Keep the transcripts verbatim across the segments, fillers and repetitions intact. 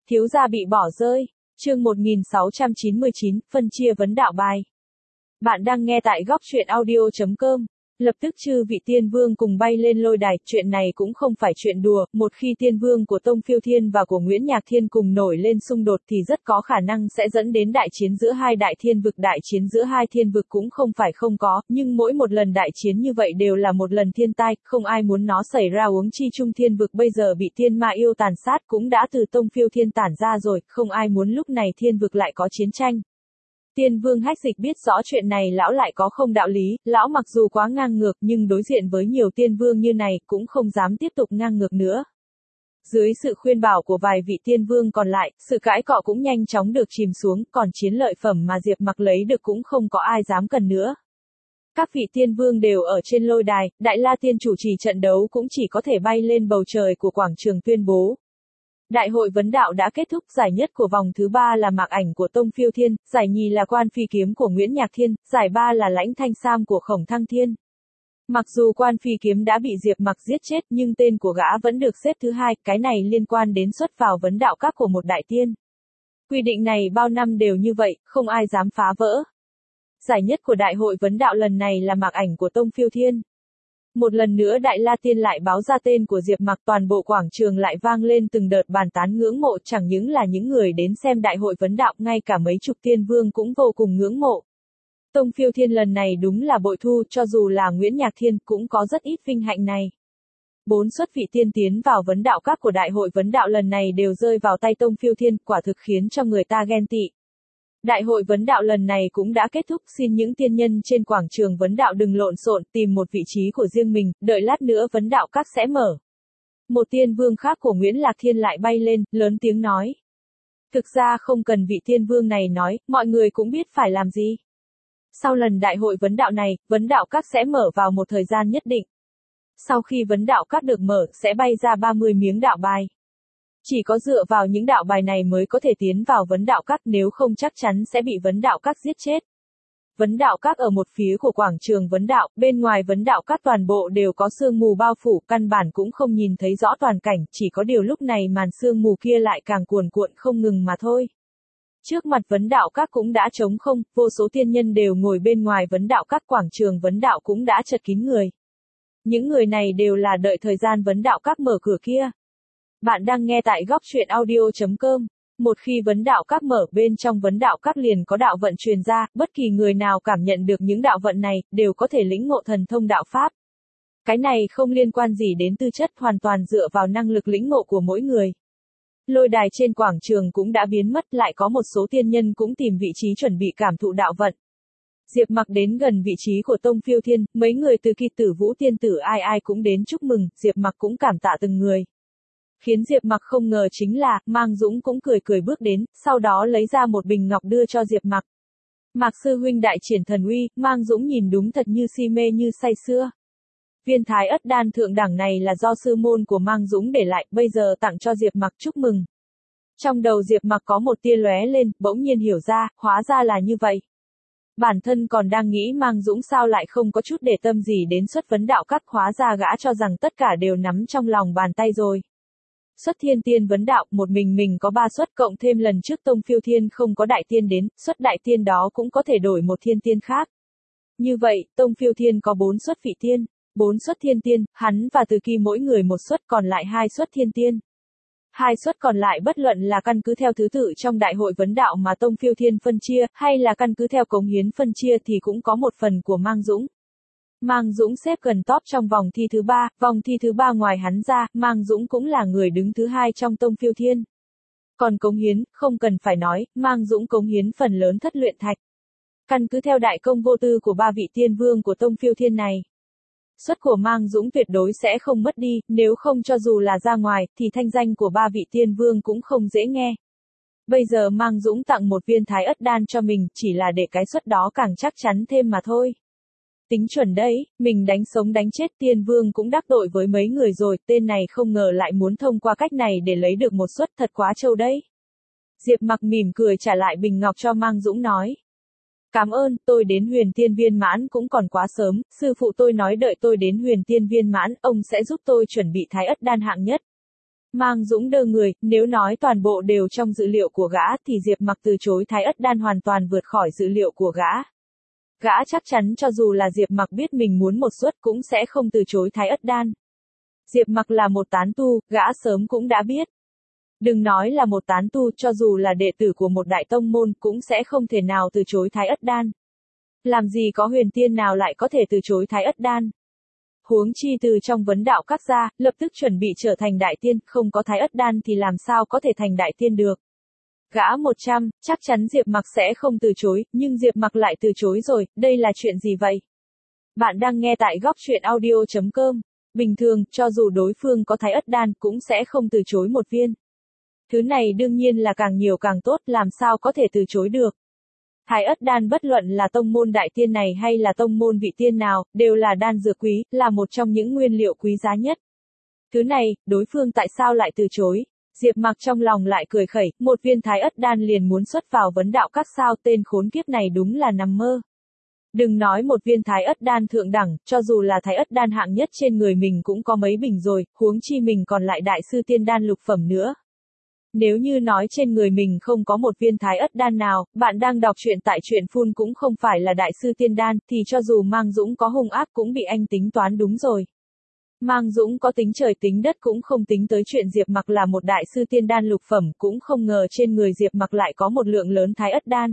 Thiếu gia bị bỏ rơi. Chương một nghìn sáu trăm chín mươi chín, phân chia vấn đạo bài. Bạn đang nghe tại góc truyện audio chấm com. Lập tức chư vị tiên vương cùng bay lên lôi đài, chuyện này cũng không phải chuyện đùa, một khi tiên vương của Tông Phiêu Thiên và của Nguyễn Nhạc Thiên cùng nổi lên xung đột thì rất có khả năng sẽ dẫn đến đại chiến giữa hai đại thiên vực. Đại chiến giữa hai thiên vực cũng không phải không có, nhưng mỗi một lần đại chiến như vậy đều là một lần thiên tai, không ai muốn nó xảy ra, huống chi chung thiên vực bây giờ bị tiên ma yêu tàn sát cũng đã từ Tông Phiêu Thiên tản ra rồi, không ai muốn lúc này thiên vực lại có chiến tranh. Tiên vương Hách Dịch biết rõ chuyện này, lão lại có không đạo lý, lão mặc dù quá ngang ngược nhưng đối diện với nhiều tiên vương như này cũng không dám tiếp tục ngang ngược nữa. Dưới sự khuyên bảo của vài vị tiên vương còn lại, sự cãi cọ cũng nhanh chóng được chìm xuống, còn chiến lợi phẩm mà Diệp Mặc lấy được cũng không có ai dám cần nữa. Các vị tiên vương đều ở trên lôi đài, Đại La Tiên chủ trì trận đấu cũng chỉ có thể bay lên bầu trời của quảng trường tuyên bố. Đại hội vấn đạo đã kết thúc, giải nhất của vòng thứ ba là Mạc Ảnh của Tông Phiêu Thiên, giải nhì là Quan Phi Kiếm của Nguyễn Nhạc Thiên, giải ba là Lãnh Thanh Sam của Khổng Thăng Thiên. Mặc dù Quan Phi Kiếm đã bị Diệp Mặc giết chết nhưng tên của gã vẫn được xếp thứ hai, cái này liên quan đến xuất vào vấn đạo các của một đại tiên. Quy định này bao năm đều như vậy, không ai dám phá vỡ. Giải nhất của đại hội vấn đạo lần này là Mạc Ảnh của Tông Phiêu Thiên. Một lần nữa Đại La Tiên lại báo ra tên của Diệp Mặc, toàn bộ quảng trường lại vang lên từng đợt bàn tán ngưỡng mộ, chẳng những là những người đến xem đại hội vấn đạo, ngay cả mấy chục tiên vương cũng vô cùng ngưỡng mộ. Tông Phiêu Thiên lần này đúng là bội thu, cho dù là Nguyễn Nhạc Thiên cũng có rất ít vinh hạnh này. Bốn xuất vị tiên tiến vào vấn đạo các của đại hội vấn đạo lần này đều rơi vào tay Tông Phiêu Thiên, quả thực khiến cho người ta ghen tị. Đại hội vấn đạo lần này cũng đã kết thúc, xin những tiên nhân trên quảng trường vấn đạo đừng lộn xộn, tìm một vị trí của riêng mình, đợi lát nữa vấn đạo các sẽ mở. Một tiên vương khác của Nguyễn Lạc Thiên lại bay lên, lớn tiếng nói. Thực ra không cần vị tiên vương này nói, mọi người cũng biết phải làm gì. Sau lần đại hội vấn đạo này, vấn đạo các sẽ mở vào một thời gian nhất định. Sau khi vấn đạo các được mở, sẽ bay ra ba mươi miếng đạo bài. Chỉ có dựa vào những đạo bài này mới có thể tiến vào vấn đạo các, nếu không chắc chắn sẽ bị vấn đạo các giết chết. Vấn đạo các ở một phía của quảng trường vấn đạo, bên ngoài vấn đạo các toàn bộ đều có sương mù bao phủ, căn bản cũng không nhìn thấy rõ toàn cảnh, chỉ có điều lúc này màn sương mù kia lại càng cuồn cuộn không ngừng mà thôi. Trước mặt vấn đạo các cũng đã trống không, vô số tiên nhân đều ngồi bên ngoài vấn đạo các, quảng trường vấn đạo cũng đã chật kín người. Những người này đều là đợi thời gian vấn đạo các mở cửa kia. Bạn đang nghe tại góc truyện audio chấm com. Một khi vấn đạo các mở, bên trong vấn đạo các liền có đạo vận truyền ra, bất kỳ người nào cảm nhận được những đạo vận này, đều có thể lĩnh ngộ thần thông đạo pháp. Cái này không liên quan gì đến tư chất, hoàn toàn dựa vào năng lực lĩnh ngộ của mỗi người. Lôi đài trên quảng trường cũng đã biến mất, lại có một số tiên nhân cũng tìm vị trí chuẩn bị cảm thụ đạo vận. Diệp Mặc đến gần vị trí của Tông Phiêu Thiên, mấy người từ Kỳ Tử Vũ tiên tử ai ai cũng đến chúc mừng, Diệp Mặc cũng cảm tạ từng người. Khiến Diệp Mặc không ngờ chính là, Mang Dũng cũng cười cười bước đến, sau đó lấy ra một bình ngọc đưa cho Diệp Mặc. Mạc sư huynh đại triển thần uy, Mang Dũng nhìn đúng thật như si mê như say sưa. Viên thái ất đan thượng đẳng này là do sư môn của Mang Dũng để lại, bây giờ tặng cho Diệp Mặc chúc mừng. Trong đầu Diệp Mặc có một tia lóe lên, bỗng nhiên hiểu ra, hóa ra là như vậy. Bản thân còn đang nghĩ Mang Dũng sao lại không có chút để tâm gì đến xuất vấn đạo các, hóa ra gã cho rằng tất cả đều nắm trong lòng bàn tay rồi. Xuất thiên tiên vấn đạo, một mình mình có ba xuất, cộng thêm lần trước Tông Phiêu Thiên không có đại tiên đến, xuất đại tiên đó cũng có thể đổi một thiên tiên khác. Như vậy, Tông Phiêu Thiên có bốn xuất vị tiên, bốn xuất thiên tiên, hắn và Từ Kỳ mỗi người một xuất, còn lại hai xuất thiên tiên. Hai suất còn lại bất luận là căn cứ theo thứ tự trong đại hội vấn đạo mà Tông Phiêu Thiên phân chia, hay là căn cứ theo cống hiến phân chia thì cũng có một phần của Mang Dũng. Mang Dũng xếp gần top trong vòng thi thứ ba, vòng thi thứ ba ngoài hắn ra, Mang Dũng cũng là người đứng thứ hai trong Tông Phiêu Thiên. Còn cống hiến, không cần phải nói, Mang Dũng cống hiến phần lớn thất luyện thạch. Căn cứ theo đại công vô tư của ba vị tiên vương của Tông Phiêu Thiên này. Suất của Mang Dũng tuyệt đối sẽ không mất đi, nếu không cho dù là ra ngoài, thì thanh danh của ba vị tiên vương cũng không dễ nghe. Bây giờ Mang Dũng tặng một viên thái ất đan cho mình, chỉ là để cái suất đó càng chắc chắn thêm mà thôi. Tính chuẩn đấy, mình đánh sống đánh chết tiên vương cũng đắc tội với mấy người rồi, tên này không ngờ lại muốn thông qua cách này để lấy được một suất, thật quá trâu đấy. Diệp Mặc mỉm cười trả lại bình ngọc cho Mang Dũng nói. Cảm ơn, tôi đến huyền tiên viên mãn cũng còn quá sớm, sư phụ tôi nói đợi tôi đến huyền tiên viên mãn, ông sẽ giúp tôi chuẩn bị thái ất đan hạng nhất. Mang Dũng đơ người, nếu nói toàn bộ đều trong dự liệu của gã thì Diệp Mặc từ chối Thái Ất Đan hoàn toàn vượt khỏi dự liệu của gã. Gã chắc chắn cho dù là Diệp Mặc biết mình muốn một suất cũng sẽ không từ chối Thái Ất Đan. Diệp Mặc là một tán tu, gã sớm cũng đã biết. Đừng nói là một tán tu, cho dù là đệ tử của một đại tông môn cũng sẽ không thể nào từ chối Thái Ất Đan. Làm gì có huyền tiên nào lại có thể từ chối Thái Ất Đan. Huống chi từ trong vấn đạo các gia, lập tức chuẩn bị trở thành đại tiên, không có Thái Ất Đan thì làm sao có thể thành đại tiên được. Gã một trăm, chắc chắn Diệp Mặc sẽ không từ chối, nhưng Diệp Mặc lại từ chối rồi, đây là chuyện gì vậy? Bạn đang nghe tại góc truyện audio chấm com. Bình thường, cho dù đối phương có Thái Ất Đan cũng sẽ không từ chối một viên. Thứ này đương nhiên là càng nhiều càng tốt, làm sao có thể từ chối được. Thái Ất Đan bất luận là tông môn đại tiên này hay là tông môn vị tiên nào, đều là đan dược quý, là một trong những nguyên liệu quý giá nhất. Thứ này, đối phương tại sao lại từ chối? Diệp Mặc trong lòng lại cười khẩy, một viên Thái Ất Đan liền muốn xuất vào vấn đạo các sao, tên khốn kiếp này đúng là nằm mơ. Đừng nói một viên Thái Ất Đan thượng đẳng, cho dù là Thái Ất Đan hạng nhất trên người mình cũng có mấy bình rồi, huống chi mình còn lại đại sư tiên đan lục phẩm nữa. Nếu như nói trên người mình không có một viên Thái Ất Đan nào, bạn đang đọc truyện tại truyện phun cũng không phải là đại sư tiên đan, thì cho dù Mang Dũng có hung ác cũng bị anh tính toán đúng rồi. Mang Dũng có tính trời tính đất cũng không tính tới chuyện Diệp Mặc là một đại sư tiên đan lục phẩm, cũng không ngờ trên người Diệp Mặc lại có một lượng lớn Thái Ất Đan.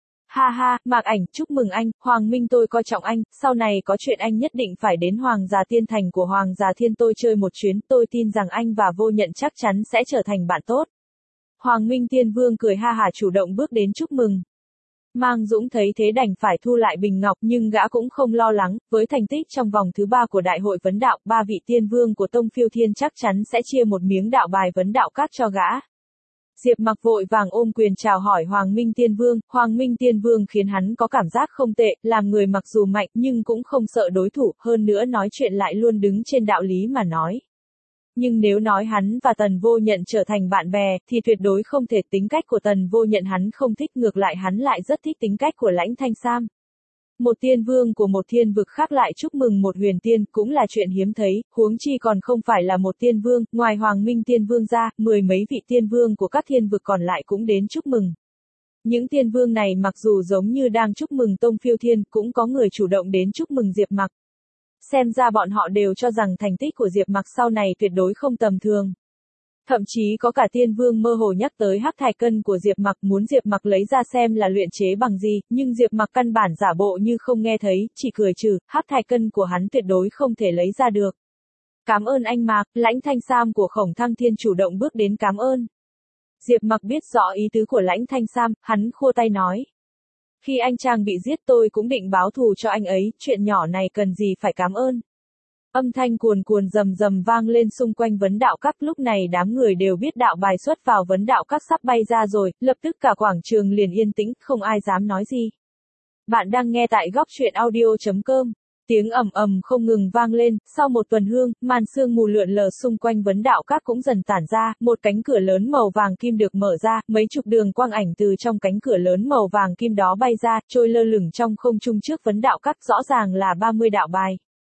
Ha ha, Mạc Ảnh, chúc mừng anh, Hoàng Minh tôi coi trọng anh, sau này có chuyện anh nhất định phải đến Hoàng Già Tiên Thành của Hoàng Già Thiên tôi chơi một chuyến, tôi tin rằng anh và Vô Nhận chắc chắn sẽ trở thành bạn tốt. Hoàng Minh Tiên Vương cười ha hả chủ động bước đến chúc mừng. Mang Dũng thấy thế đành phải thu lại bình ngọc, nhưng gã cũng không lo lắng, với thành tích trong vòng thứ ba của đại hội vấn đạo, ba vị tiên vương của Tông Phiêu Thiên chắc chắn sẽ chia một miếng đạo bài vấn đạo các cho gã. Diệp Mặc vội vàng ôm quyền chào hỏi Hoàng Minh Tiên Vương, Hoàng Minh Tiên Vương khiến hắn có cảm giác không tệ, làm người mặc dù mạnh nhưng cũng không sợ đối thủ, hơn nữa nói chuyện lại luôn đứng trên đạo lý mà nói. Nhưng nếu nói hắn và Tần Vô Nhận trở thành bạn bè, thì tuyệt đối không thể. Tính cách của Tần Vô Nhận hắn không thích, ngược lại hắn lại rất thích tính cách của Lãnh Thanh Sam. Một tiên vương của một thiên vực khác lại chúc mừng một huyền tiên, cũng là chuyện hiếm thấy, huống chi còn không phải là một tiên vương, ngoài Hoàng Minh Tiên Vương ra, mười mấy vị tiên vương của các thiên vực còn lại cũng đến chúc mừng. Những tiên vương này mặc dù giống như đang chúc mừng Tông Phiêu Thiên, cũng có người chủ động đến chúc mừng Diệp Mặc. Xem ra bọn họ đều cho rằng thành tích của Diệp Mặc sau này tuyệt đối không tầm thường. Thậm chí có cả tiên vương mơ hồ nhắc tới hắc thạch cân của Diệp Mặc, muốn Diệp Mặc lấy ra xem là luyện chế bằng gì, nhưng Diệp Mặc căn bản giả bộ như không nghe thấy, chỉ cười trừ, hắc thạch cân của hắn tuyệt đối không thể lấy ra được. Cảm ơn anh Mạc, Lãnh Thanh Sam của Khổng Thăng Thiên chủ động bước đến cảm ơn. Diệp Mặc biết rõ ý tứ của Lãnh Thanh Sam, hắn khua tay nói. Khi anh chàng bị giết tôi cũng định báo thù cho anh ấy, chuyện nhỏ này cần gì phải cảm ơn. Âm thanh cuồn cuồn rầm rầm vang lên xung quanh vấn đạo các, lúc này đám người đều biết đạo bài xuất vào vấn đạo các sắp bay ra rồi, lập tức cả quảng trường liền yên tĩnh, không ai dám nói gì. Bạn đang nghe tại góc truyện audio chấm com. Tiếng ầm ầm không ngừng vang lên, sau một tuần hương, màn sương mù lượn lờ xung quanh vấn đạo các cũng dần tản ra, một cánh cửa lớn màu vàng kim được mở ra, mấy chục đường quang ảnh từ trong cánh cửa lớn màu vàng kim đó bay ra, trôi lơ lửng trong không trung trước vấn đạo các, rõ ràng là ba mươi đạo bài.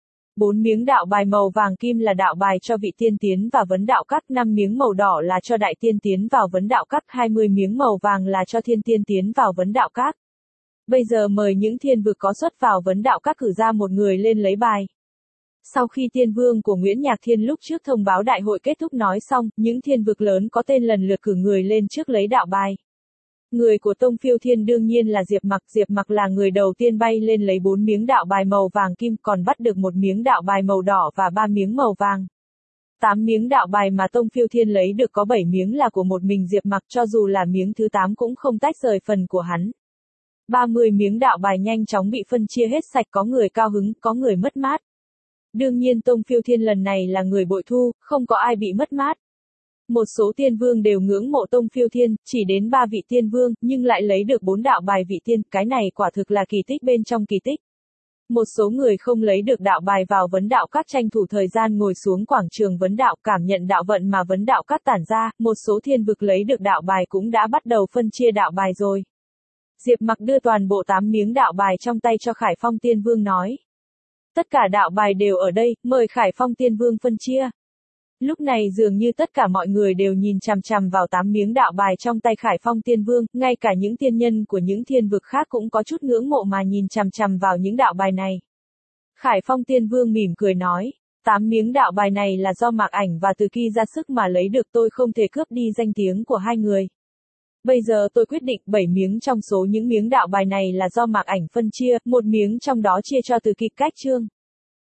Bốn miếng đạo bài màu vàng kim là đạo bài cho vị tiên tiến vào vấn đạo các, năm miếng màu đỏ là cho đại tiên tiến vào vấn đạo các, hai mươi miếng màu vàng là cho thiên tiên tiến vào vấn đạo các. Bây giờ mời những thiên vực có xuất vào vấn đạo các cử ra một người lên lấy bài. Sau khi tiên vương của Nguyễn Nhạc Thiên lúc trước thông báo đại hội kết thúc nói xong, những thiên vực lớn có tên lần lượt cử người lên trước lấy đạo bài. Người của Tông Phiêu Thiên đương nhiên là Diệp Mặc, Diệp Mặc là người đầu tiên bay lên lấy bốn miếng đạo bài màu vàng kim, còn bắt được một miếng đạo bài màu đỏ và ba miếng màu vàng. Tám miếng đạo bài mà Tông Phiêu Thiên lấy được có bảy miếng là của một mình Diệp Mặc, cho dù là miếng thứ tám cũng không tách rời phần của hắn. ba mươi miếng đạo bài nhanh chóng bị phân chia hết sạch, có người cao hứng, có người mất mát. Đương nhiên Tông Phiêu Thiên lần này là người bội thu, không có ai bị mất mát. Một số tiên vương đều ngưỡng mộ Tông Phiêu Thiên, chỉ đến ba vị tiên vương, nhưng lại lấy được bốn đạo bài vị tiên, cái này quả thực là kỳ tích bên trong kỳ tích. Một số người không lấy được đạo bài vào vấn đạo các tranh thủ thời gian ngồi xuống quảng trường vấn đạo, cảm nhận đạo vận mà vấn đạo các tản ra, một số thiên vực lấy được đạo bài cũng đã bắt đầu phân chia đạo bài rồi. Diệp Mặc đưa toàn bộ tám miếng đạo bài trong tay cho Khải Phong Tiên Vương nói. Tất cả đạo bài đều ở đây, mời Khải Phong Tiên Vương phân chia. Lúc này dường như tất cả mọi người đều nhìn chằm chằm vào tám miếng đạo bài trong tay Khải Phong Tiên Vương, ngay cả những tiên nhân của những thiên vực khác cũng có chút ngưỡng mộ mà nhìn chằm chằm vào những đạo bài này. Khải Phong Tiên Vương mỉm cười nói, tám miếng đạo bài này là do Mạc Ảnh và Từ Kỳ ra sức mà lấy được, tôi không thể cướp đi danh tiếng của hai người. Bây giờ tôi quyết định bảy miếng trong số những miếng đạo bài này là do Mạc Ảnh phân chia, một miếng trong đó chia cho Từ Kỳ cách Trương.